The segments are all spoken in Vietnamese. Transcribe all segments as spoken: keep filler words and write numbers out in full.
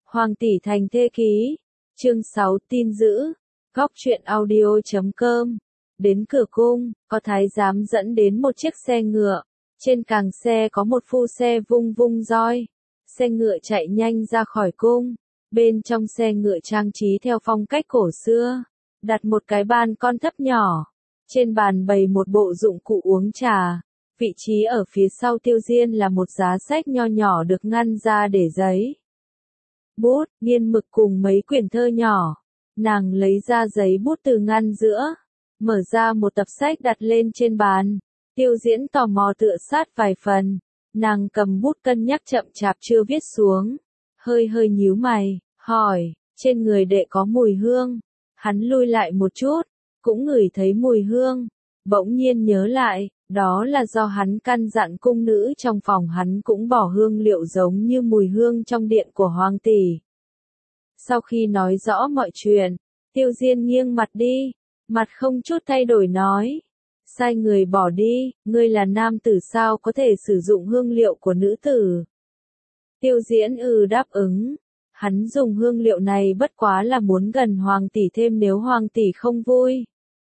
Hoàng tỷ thành thê ký, chương sáu tin dữ, góc truyện audio chấm com. Đến cửa cung, có thái giám dẫn đến một chiếc xe ngựa, trên càng xe có một phu xe vung vung roi. Xe ngựa chạy nhanh ra khỏi cung, bên trong xe ngựa trang trí theo phong cách cổ xưa, đặt một cái bàn con thấp nhỏ, trên bàn bày một bộ dụng cụ uống trà. Vị trí ở phía sau Tiêu Diên là một giá sách nho nhỏ được ngăn ra để giấy, bút, nghiên mực cùng mấy quyển thơ nhỏ. Nàng lấy ra giấy bút từ ngăn giữa, mở ra một tập sách đặt lên trên bàn. Tiêu Diễn tò mò tựa sát vài phần, nàng cầm bút cân nhắc chậm chạp chưa viết xuống, hơi hơi nhíu mày, hỏi, trên người đệ có mùi hương. Hắn lui lại một chút, cũng ngửi thấy mùi hương, bỗng nhiên nhớ lại, đó là do hắn căn dặn cung nữ trong phòng hắn cũng bỏ hương liệu giống như mùi hương trong điện của hoàng tỷ. Sau khi nói rõ mọi chuyện, Tiêu Diên nghiêng mặt đi, mặt không chút thay đổi nói, sai người bỏ đi, ngươi là nam tử sao có thể sử dụng hương liệu của nữ tử. Tiêu Diễn ừ đáp ứng, hắn dùng hương liệu này bất quá là muốn gần hoàng tỷ thêm nếu hoàng tỷ không vui.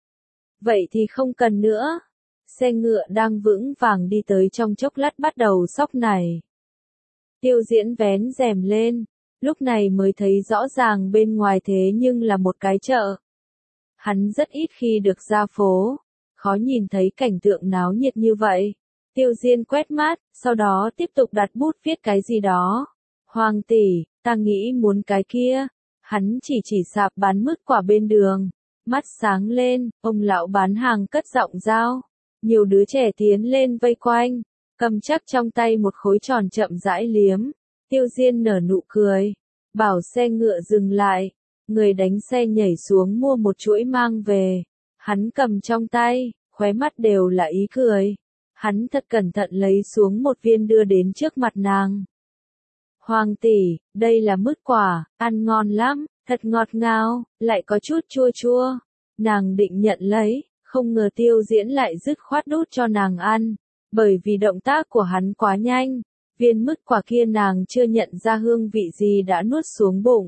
Vậy thì không cần nữa. Xe ngựa đang vững vàng đi tới trong chốc lát bắt đầu xóc này. Tiêu Diễn vén rèm lên, lúc này mới thấy rõ ràng bên ngoài thế nhưng là một cái chợ. Hắn rất ít khi được ra phố, khó nhìn thấy cảnh tượng náo nhiệt như vậy. Tiêu Diên quét mắt, sau đó tiếp tục đặt bút viết cái gì đó. Hoàng tỷ, ta nghĩ muốn cái kia. Hắn chỉ chỉ sạp bán mứt quả bên đường. Mắt sáng lên, ông lão bán hàng cất giọng giao. Nhiều đứa trẻ tiến lên vây quanh, cầm chắc trong tay một khối tròn chậm rãi liếm. Tiêu Diên nở nụ cười, bảo xe ngựa dừng lại. Người đánh xe nhảy xuống mua một chuỗi mang về. Hắn cầm trong tay, khóe mắt đều là ý cười. Hắn thật cẩn thận lấy xuống một viên đưa đến trước mặt nàng. Hoàng tỷ, đây là mứt quả, ăn ngon lắm, thật ngọt ngào, lại có chút chua chua. Nàng định nhận lấy, không ngờ Tiêu Diễn lại dứt khoát đút cho nàng ăn. Bởi vì động tác của hắn quá nhanh, viên mứt quả kia nàng chưa nhận ra hương vị gì đã nuốt xuống bụng.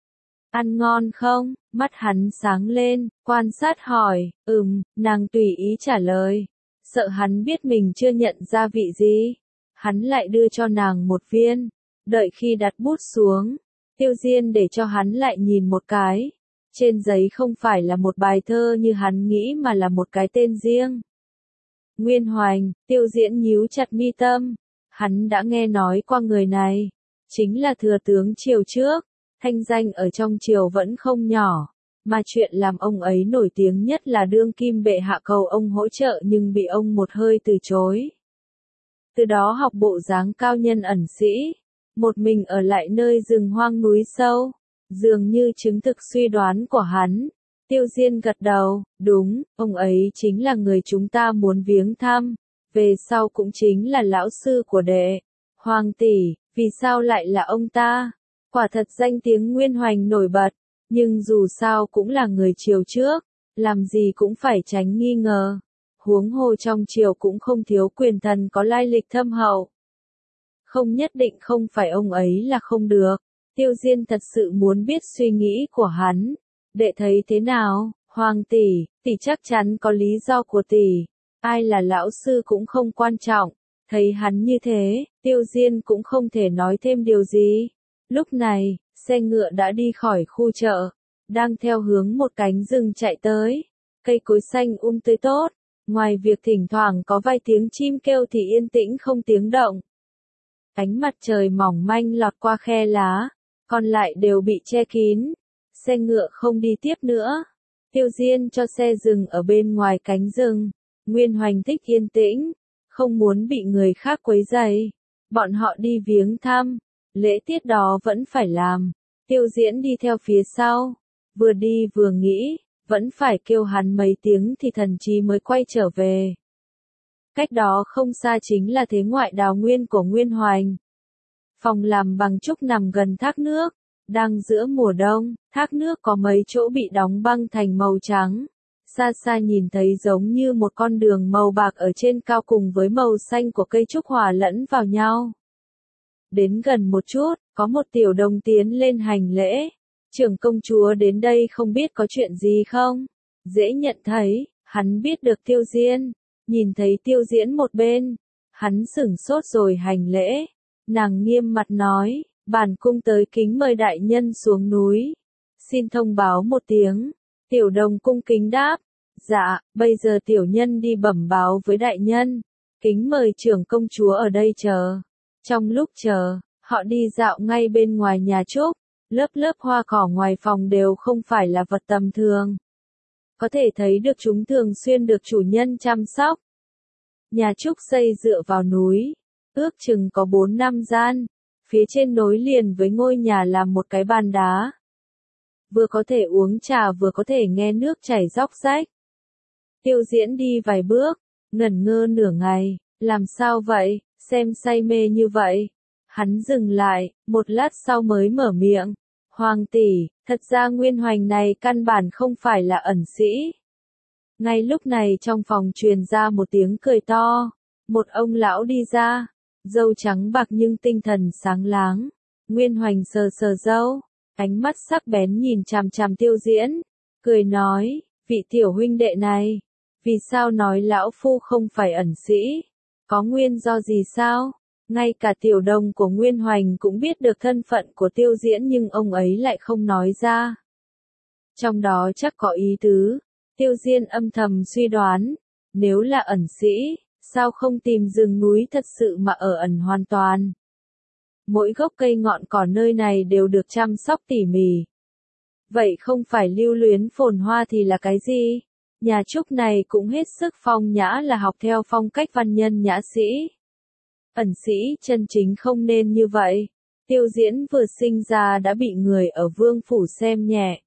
Ăn ngon không? Mắt hắn sáng lên, quan sát hỏi, ừm, nàng tùy ý trả lời. Sợ hắn biết mình chưa nhận ra vị gì. Hắn lại đưa cho nàng một viên. Đợi khi đặt bút xuống, Tiêu Diên để cho hắn lại nhìn một cái. Trên giấy không phải là một bài thơ như hắn nghĩ mà là một cái tên riêng. Nguyên Hoành. Tiêu Diễn nhíu chặt mi tâm. Hắn đã nghe nói qua người này. Chính là thừa tướng triều trước. Thanh danh ở trong triều vẫn không nhỏ. Mà chuyện làm ông ấy nổi tiếng nhất là đương kim bệ hạ cầu ông hỗ trợ nhưng bị ông một hơi từ chối. Từ đó học bộ dáng cao nhân ẩn sĩ. Một mình ở lại nơi rừng hoang núi sâu. Dường như chứng thực suy đoán của hắn. Tiêu Diên gật đầu, đúng, ông ấy chính là người chúng ta muốn viếng thăm. Về sau cũng chính là lão sư của đệ. Hoàng tỷ, vì sao lại là ông ta? Quả thật danh tiếng Nguyên Hoành nổi bật, nhưng dù sao cũng là người triều trước, làm gì cũng phải tránh nghi ngờ. Huống hồ trong triều cũng không thiếu quyền thần có lai lịch thâm hậu. Không nhất định không phải ông ấy là không được. Tiêu Diên thật sự muốn biết suy nghĩ của hắn. Đệ thấy thế nào? Hoàng tỷ, tỷ chắc chắn có lý do của tỷ. Ai là lão sư cũng không quan trọng. Thấy hắn như thế, Tiêu Diên cũng không thể nói thêm điều gì. Lúc này, xe ngựa đã đi khỏi khu chợ, đang theo hướng một cánh rừng chạy tới. Cây cối xanh um tươi tốt, ngoài việc thỉnh thoảng có vài tiếng chim kêu thì yên tĩnh không tiếng động. Ánh mặt trời mỏng manh lọt qua khe lá, còn lại đều bị che kín. Xe ngựa không đi tiếp nữa. Tiêu Diên cho xe dừng ở bên ngoài cánh rừng. Nguyên Hoành thích yên tĩnh, không muốn bị người khác quấy rầy. Bọn họ đi viếng thăm, lễ tiết đó vẫn phải làm. Tiêu Diễn đi theo phía sau, vừa đi vừa nghĩ, vẫn phải kêu hắn mấy tiếng thì thần trí mới quay trở về. Cách đó không xa chính là thế ngoại đào nguyên của Nguyên Hoành. Phòng làm bằng trúc nằm gần thác nước, đang giữa mùa đông, thác nước có mấy chỗ bị đóng băng thành màu trắng. Xa xa nhìn thấy giống như một con đường màu bạc ở trên cao cùng với màu xanh của cây trúc hòa lẫn vào nhau. Đến gần một chút, Có một tiểu đồng tiến lên hành lễ. Trưởng công chúa đến đây không biết có chuyện gì không? Dễ nhận thấy, hắn biết được Tiêu Diên. Nhìn thấy Tiêu Diễn một bên, hắn sửng sốt rồi hành lễ. Nàng nghiêm mặt nói, bản cung tới kính mời đại nhân xuống núi. Xin thông báo một tiếng. Tiểu đồng cung kính đáp. Dạ, bây giờ tiểu nhân đi bẩm báo với đại nhân. Kính mời trưởng công chúa ở đây chờ. Trong lúc chờ, họ đi dạo ngay bên ngoài nhà Trúc. Lớp lớp hoa cỏ ngoài phòng đều không phải là vật tầm thường. Có thể thấy được chúng thường xuyên được chủ nhân chăm sóc. Nhà Trúc xây dựa vào núi, ước chừng có bốn năm gian, phía trên nối liền với ngôi nhà là một cái bàn đá. Vừa có thể uống trà vừa có thể nghe nước chảy róc rách. Tiêu Diễn đi vài bước, ngẩn ngơ nửa ngày, làm sao vậy, xem say mê như vậy. Hắn dừng lại, một lát sau mới mở miệng. Hoàng tỷ, thật ra Nguyên Hoành này căn bản không phải là ẩn sĩ. Ngay lúc này trong phòng truyền ra một tiếng cười to. Một ông lão đi ra, râu trắng bạc nhưng tinh thần sáng láng. Nguyên Hoành sờ sờ râu, ánh mắt sắc bén nhìn chằm chằm Tiêu Diễn, cười nói, vị tiểu huynh đệ này, vì sao nói lão phu không phải ẩn sĩ? Có nguyên do gì sao? Ngay cả tiểu đồng của Nguyên Hoành cũng biết được thân phận của Tiêu Diễn nhưng ông ấy lại không nói ra. Trong đó chắc có ý tứ. Tiêu Diên âm thầm suy đoán, nếu là ẩn sĩ, sao không tìm rừng núi thật sự mà ở ẩn hoàn toàn. Mỗi gốc cây ngọn cỏ nơi này đều được chăm sóc tỉ mỉ. Vậy không phải lưu luyến phồn hoa thì là cái gì? Nhà Trúc này cũng hết sức phong nhã là học theo phong cách văn nhân nhã sĩ. Ẩn sĩ chân chính không nên như vậy. Tiêu Diễn vừa sinh ra đã bị người ở vương phủ xem nhẹ.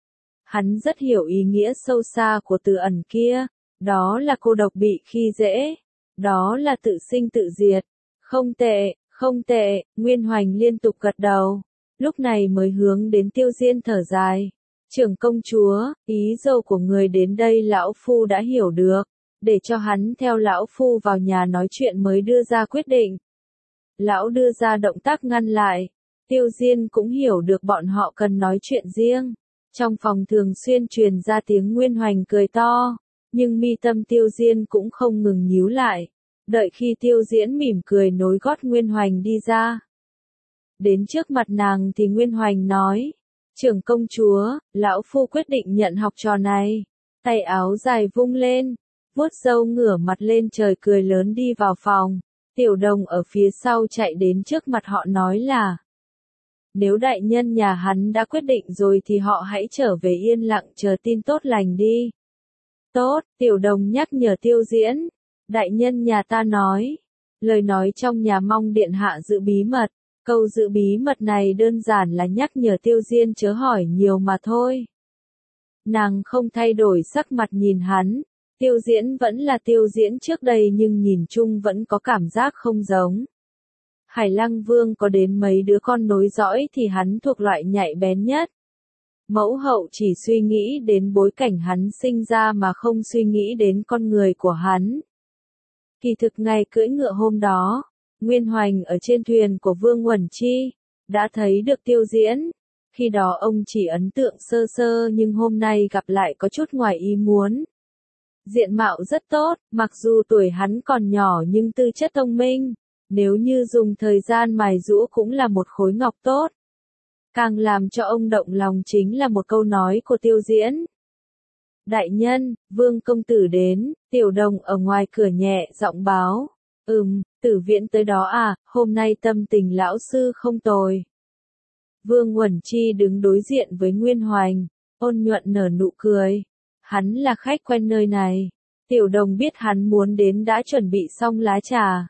Hắn rất hiểu ý nghĩa sâu xa của từ ẩn kia, đó là cô độc bị khi dễ, đó là tự sinh tự diệt. Không tệ, không tệ, Nguyên Hoành liên tục gật đầu, lúc này mới hướng đến Tiêu Diên thở dài. Trưởng công chúa, ý dâu của người đến đây lão phu đã hiểu được, để cho hắn theo lão phu vào nhà nói chuyện mới đưa ra quyết định. Lão đưa ra động tác ngăn lại, Tiêu Diên cũng hiểu được bọn họ cần nói chuyện riêng. Trong phòng thường xuyên truyền ra tiếng Nguyên Hoành cười to, nhưng mi tâm Tiêu Diên cũng không ngừng nhíu lại. Đợi khi Tiêu Diễn mỉm cười nối gót Nguyên Hoành đi ra. Đến trước mặt nàng thì Nguyên Hoành nói, trưởng công chúa, lão phu quyết định nhận học trò này. Tay áo dài vung lên, vuốt râu ngửa mặt lên trời cười lớn đi vào phòng. Tiểu đồng ở phía sau chạy đến trước mặt họ nói là, nếu đại nhân nhà hắn đã quyết định rồi thì họ hãy trở về yên lặng chờ tin tốt lành đi. Tốt, tiểu đồng nhắc nhở Tiêu Diễn. Đại nhân nhà ta nói, lời nói trong nhà mong điện hạ giữ bí mật. Câu giữ bí mật này đơn giản là nhắc nhở Tiêu Diên chớ hỏi nhiều mà thôi. Nàng không thay đổi sắc mặt nhìn hắn. Tiêu Diễn vẫn là Tiêu Diễn trước đây nhưng nhìn chung vẫn có cảm giác không giống. Hải Lăng Vương có đến mấy đứa con nối dõi thì hắn thuộc loại nhạy bén nhất. Mẫu hậu chỉ suy nghĩ đến bối cảnh hắn sinh ra mà không suy nghĩ đến con người của hắn. Kỳ thực ngày cưỡi ngựa hôm đó, Nguyên Hoành ở trên thuyền của Vương Uẩn Chi, đã thấy được Tiêu Diễn. Khi đó ông chỉ ấn tượng sơ sơ nhưng hôm nay gặp lại có chút ngoài ý muốn. Diện mạo rất tốt, mặc dù tuổi hắn còn nhỏ nhưng tư chất thông minh. Nếu như dùng thời gian mài giũa cũng là một khối ngọc tốt. Càng làm cho ông động lòng chính là một câu nói của Tiêu Diễn. Đại nhân, Vương công tử đến, tiểu đồng ở ngoài cửa nhẹ giọng báo. Ừm, Tử Viễn tới đó à, hôm nay tâm tình lão sư không tồi. Vương Uẩn Chi đứng đối diện với Nguyên Hoành, ôn nhuận nở nụ cười. Hắn là khách quen nơi này. Tiểu đồng biết hắn muốn đến đã chuẩn bị xong lá trà.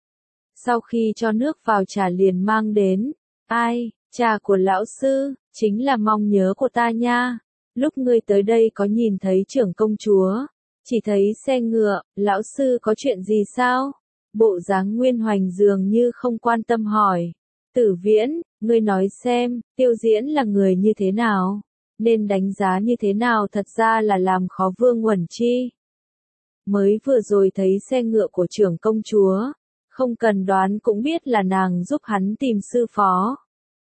Sau khi cho nước vào trà liền mang đến. Ai, trà của lão sư, chính là mong nhớ của ta nha. Lúc ngươi tới đây có nhìn thấy trưởng công chúa, chỉ thấy xe ngựa, lão sư có chuyện gì sao? Bộ dáng Nguyên Hoành dường như không quan tâm hỏi. Tử Viễn, ngươi nói xem, Tiêu Diễn là người như thế nào? Nên đánh giá như thế nào thật ra là làm khó Vương Uẩn Chi. Mới vừa rồi thấy xe ngựa của trưởng công chúa, không cần đoán cũng biết là nàng giúp hắn tìm sư phó.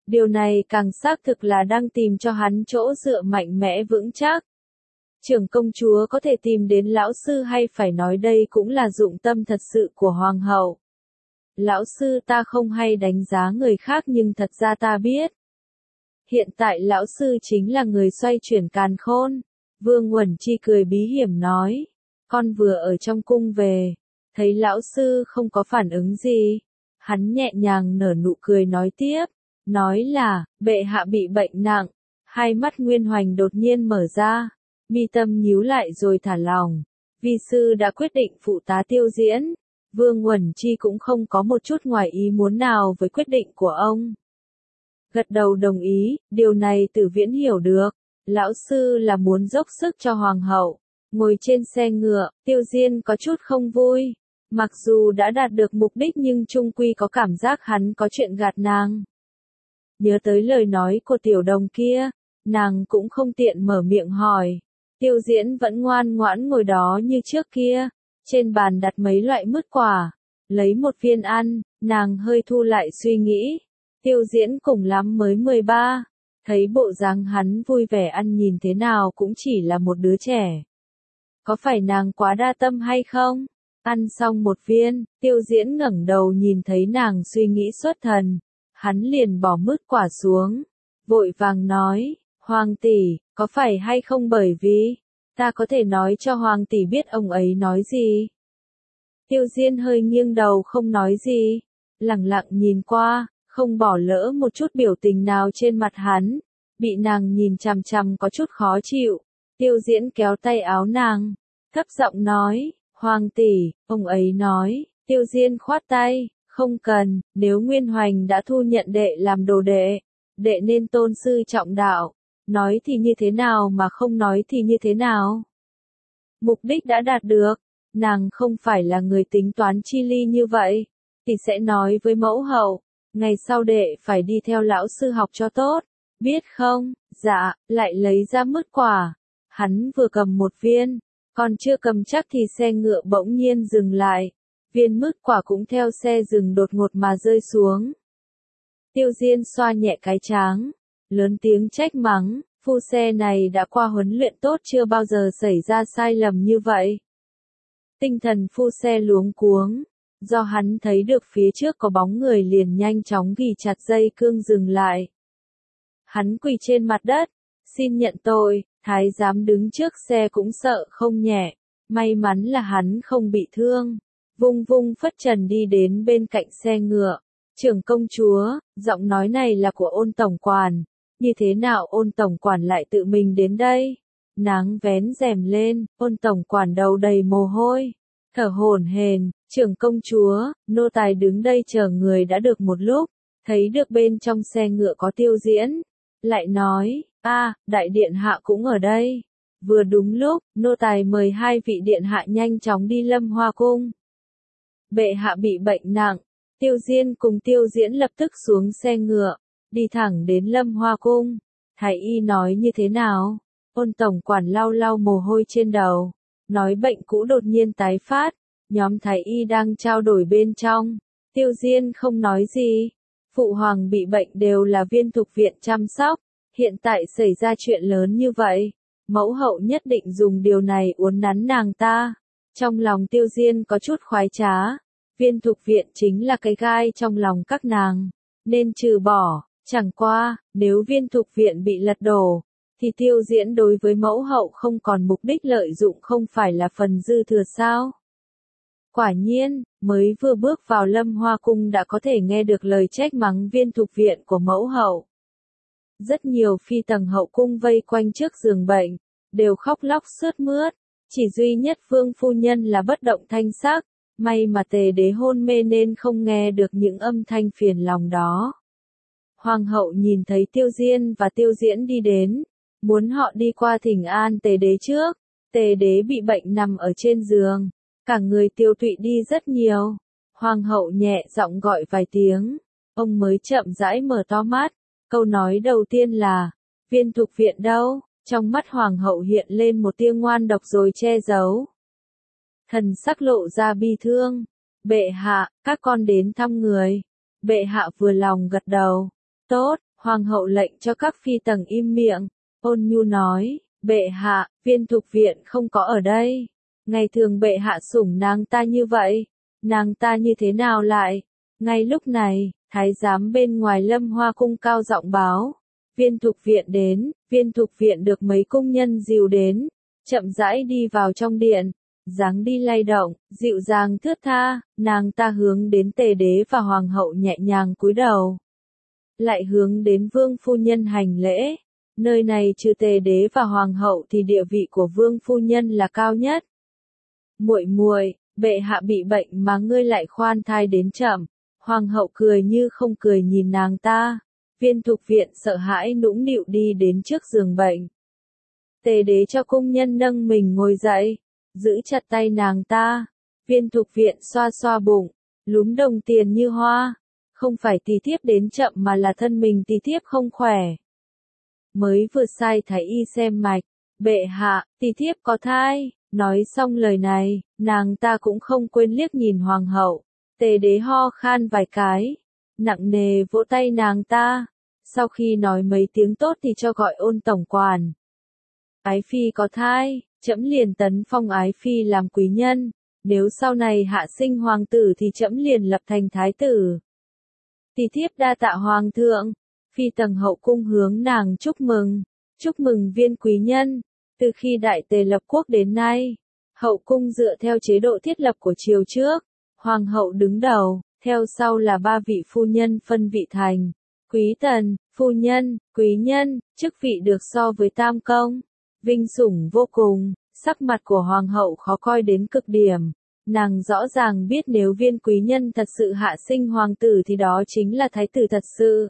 Điều này càng xác thực là đang tìm cho hắn chỗ dựa mạnh mẽ vững chắc. Trưởng công chúa có thể tìm đến lão sư hay phải nói đây cũng là dụng tâm thật sự của hoàng hậu. Lão sư ta không hay đánh giá người khác nhưng thật ra ta biết. Hiện tại lão sư chính là người xoay chuyển càn khôn. Vương Uẩn Chi cười bí hiểm nói. Con vừa ở trong cung về, thấy lão sư không có phản ứng gì. Hắn nhẹ nhàng nở nụ cười nói tiếp, nói là, bệ hạ bị bệnh nặng. Hai mắt Nguyên Hoành đột nhiên mở ra, mi tâm nhíu lại rồi thả lòng. Vi sư đã quyết định phụ tá Tiêu Diễn. Vương Uẩn Chi cũng không có một chút ngoài ý muốn nào với quyết định của ông. Gật đầu đồng ý, điều này Tử Viễn hiểu được. Lão sư là muốn dốc sức cho hoàng hậu. Ngồi trên xe ngựa, Tiêu Diên có chút không vui. Mặc dù đã đạt được mục đích nhưng trung quy có cảm giác hắn có chuyện gạt nàng. Nhớ tới lời nói của tiểu đồng kia, nàng cũng không tiện mở miệng hỏi. Tiêu Diễn vẫn ngoan ngoãn ngồi đó như trước kia. Trên bàn đặt mấy loại mứt quả. Lấy một viên ăn, nàng hơi thu lại suy nghĩ. Tiêu Diễn cùng lắm mới mười ba. Thấy bộ dáng hắn vui vẻ ăn nhìn thế nào cũng chỉ là một đứa trẻ. Có phải nàng quá đa tâm hay không? Ăn xong một viên, Tiêu Diễn ngẩng đầu nhìn thấy nàng suy nghĩ xuất thần. Hắn liền bỏ mứt quả xuống. Vội vàng nói, Hoàng tỷ, có phải hay không bởi vì, ta có thể nói cho Hoàng tỷ biết ông ấy nói gì? Tiêu Diên hơi nghiêng đầu không nói gì. Lặng lặng nhìn qua, không bỏ lỡ một chút biểu tình nào trên mặt hắn. Bị nàng nhìn chằm chằm có chút khó chịu. Tiêu Diễn kéo tay áo nàng, thấp giọng nói, Hoàng tỷ, ông ấy nói. Tiêu Diên khoát tay, không cần, nếu Nguyên Hoành đã thu nhận đệ làm đồ đệ, đệ nên tôn sư trọng đạo. Nói thì như thế nào mà không nói thì như thế nào? Mục đích đã đạt được, nàng không phải là người tính toán chi ly như vậy, thì sẽ nói với mẫu hậu, ngày sau đệ phải đi theo lão sư học cho tốt, biết không? Dạ, lại lấy ra mứt quả. Hắn vừa cầm một viên, còn chưa cầm chắc thì xe ngựa bỗng nhiên dừng lại. Viên mứt quả cũng theo xe dừng đột ngột mà rơi xuống. Tiêu Diên xoa nhẹ cái trán, lớn tiếng trách mắng, phu xe này đã qua huấn luyện tốt chưa bao giờ xảy ra sai lầm như vậy. Tinh thần phu xe luống cuống, do hắn thấy được phía trước có bóng người liền nhanh chóng ghi chặt dây cương dừng lại. Hắn quỳ trên mặt đất, xin nhận tội, thái giám đứng trước xe cũng sợ không nhẹ, may mắn là hắn không bị thương. Vung vung phất trần đi đến bên cạnh xe ngựa. Trưởng công chúa, giọng nói này là của Ôn tổng quản. Như thế nào Ôn tổng quản lại tự mình đến đây? Nắng vén rèm lên, Ôn tổng quản đầu đầy mồ hôi, thở hổn hển. Trưởng công chúa, nô tài đứng đây chờ người đã được một lúc, thấy được bên trong xe ngựa có Tiêu Diễn, lại nói, a, đại điện hạ cũng ở đây. Vừa đúng lúc, nô tài mời hai vị điện hạ nhanh chóng đi Lâm Hoa cung. Bệ hạ bị bệnh nặng. Tiêu Diên cùng Tiêu Diễn lập tức xuống xe ngựa, đi thẳng đến Lâm Hoa cung. Thái y nói như thế nào? Ôn tổng quản lau lau mồ hôi trên đầu, nói bệnh cũ đột nhiên tái phát. Nhóm thái y đang trao đổi bên trong. Tiêu Diên không nói gì. Phụ hoàng bị bệnh đều là Viên Thục viện chăm sóc. Hiện tại xảy ra chuyện lớn như vậy, mẫu hậu nhất định dùng điều này uốn nắn nàng ta. Trong lòng Tiêu Diên có chút khoái trá. Viên Thục viện chính là cái gai trong lòng các nàng, nên trừ bỏ. Chẳng qua, nếu Viên Thục viện bị lật đổ, thì Tiêu Diễn đối với mẫu hậu không còn mục đích lợi dụng không phải là phần dư thừa sao? Quả nhiên, mới vừa bước vào Lâm Hoa cung đã có thể nghe được lời trách mắng Viên Thục viện của mẫu hậu. Rất nhiều phi tầng hậu cung vây quanh trước giường bệnh, đều khóc lóc sướt mướt, chỉ duy nhất Vương phu nhân là bất động thanh sắc, may mà Tề đế hôn mê nên không nghe được những âm thanh phiền lòng đó. Hoàng hậu nhìn thấy Tiêu Diên và Tiêu Diễn đi đến, muốn họ đi qua thỉnh an Tề đế trước. Tề đế bị bệnh nằm ở trên giường, cả người tiêu tụy đi rất nhiều. Hoàng hậu nhẹ giọng gọi vài tiếng, ông mới chậm rãi mở to mắt. Câu nói đầu tiên là, Viên Thục viện đâu? Trong mắt hoàng hậu hiện lên một tia ngoan độc rồi che giấu. Thần sắc lộ ra bi thương. Bệ hạ, các con đến thăm người. Bệ hạ vừa lòng gật đầu. Tốt, Hoàng hậu lệnh cho các phi tần im miệng, ôn nhu nói, bệ hạ, Viên Thục Viện không có ở đây. Ngày thường bệ hạ sủng nàng ta như vậy, nàng ta như thế nào lại? Ngay lúc này, thái giám bên ngoài Lâm Hoa cung cao giọng báo, Viên Thục Viện đến. Viên Thục Viện được mấy cung nhân dìu đến, chậm rãi đi vào trong điện, dáng đi lay động, dịu dàng thướt tha, nàng ta hướng đến Tề đế và hoàng hậu nhẹ nhàng cúi đầu, lại hướng đến vương phu nhân hành lễ. Nơi này trừ Tề đế và hoàng hậu thì địa vị của vương phu nhân là cao nhất. Muội muội, bệ hạ bị bệnh mà ngươi lại khoan thai đến chậm. Hoàng hậu cười như không cười nhìn nàng ta. Viên Thục Viện sợ hãi nũng nịu đi đến trước giường bệnh. Tề đế cho cung nhân nâng mình ngồi dậy, giữ chặt tay nàng ta. Viên Thục Viện xoa xoa bụng, lúm đồng tiền như hoa. Không phải tỳ thiếp đến chậm mà là thân mình tỳ thiếp không khỏe. Mới vừa sai thái y xem mạch, bệ hạ, tỳ thiếp có thai. Nói xong lời này, nàng ta cũng không quên liếc nhìn hoàng hậu. Tề đế ho khan vài cái, nặng nề vỗ tay nàng ta. Sau khi nói mấy tiếng tốt thì cho gọi Ôn tổng quản. Ái phi có thai, trẫm liền tấn phong ái phi làm quý nhân. Nếu sau này hạ sinh hoàng tử thì trẫm liền lập thành thái tử. Tỳ thiếp đa tạ hoàng thượng. Phi tầng hậu cung hướng nàng chúc mừng. Chúc mừng Viên quý nhân. Từ khi Đại Tề lập quốc đến nay, hậu cung dựa theo chế độ thiết lập của triều trước. Hoàng hậu đứng đầu, theo sau là ba vị phu nhân phân vị thành. Quý tần, phu nhân, quý nhân, chức vị được so với tam công. Vinh sủng vô cùng, sắc mặt của hoàng hậu khó coi đến cực điểm. Nàng rõ ràng biết nếu Viên quý nhân thật sự hạ sinh hoàng tử thì đó chính là thái tử thật sự.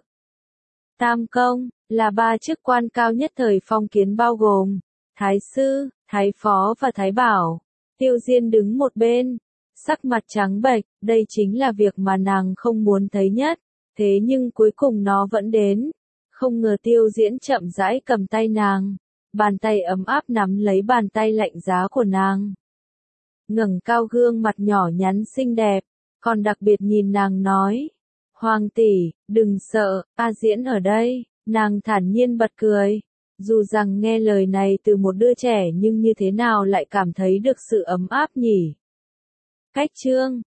Tam công, là ba chức quan cao nhất thời phong kiến bao gồm thái sư, thái phó và thái bảo. Tiêu Diên đứng một bên, sắc mặt trắng bệch, đây chính là việc mà nàng không muốn thấy nhất. Thế nhưng cuối cùng nó vẫn đến. Không ngờ Tiêu Diễn chậm rãi cầm tay nàng. Bàn tay ấm áp nắm lấy bàn tay lạnh giá của nàng. Ngẩng cao gương mặt nhỏ nhắn xinh đẹp, còn đặc biệt nhìn nàng nói. Hoàng tỷ, đừng sợ, A Diễn ở đây. Nàng thản nhiên bật cười. Dù rằng nghe lời này từ một đứa trẻ nhưng như thế nào lại cảm thấy được sự ấm áp nhỉ. Cách chương